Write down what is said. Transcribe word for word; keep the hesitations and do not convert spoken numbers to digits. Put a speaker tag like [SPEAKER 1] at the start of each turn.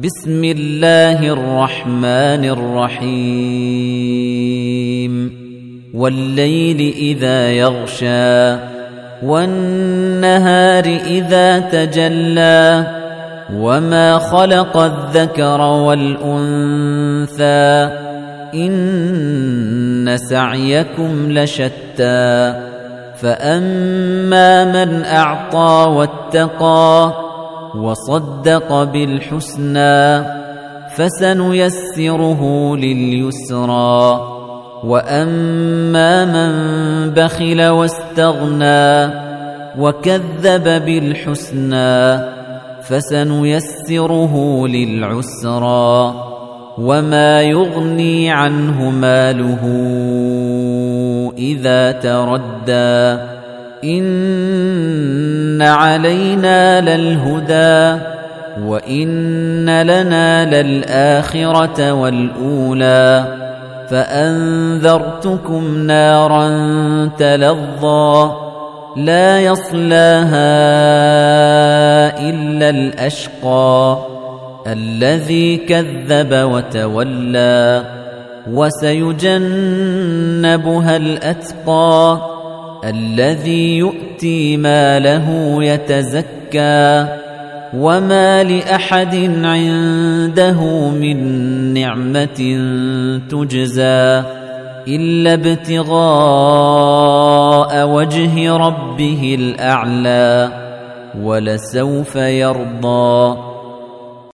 [SPEAKER 1] بسم الله الرحمن الرحيم والليل إذا يغشى والنهار إذا تجلى وما خلق الذكر والأنثى إن سعيكم لشتى فأما من أعطى واتقى وصدق بالحسنى فسنيسره لليسرى وأما من بخل واستغنى وكذب بالحسنى فسنيسره للعسرى وما يغني عنه ماله إذا تردى إن علينا للهدى وإن لنا للآخرة والأولى فأنذرتكم نارا تلظى لا يصلاها إلا الأشقى الذي كذب وتولى وسيجنبها الأتقى الذي يؤتي ماله يتزكى وما لأحد عنده من نعمة تجزى إلا ابتغاء وجه ربه الأعلى ولسوف يرضى.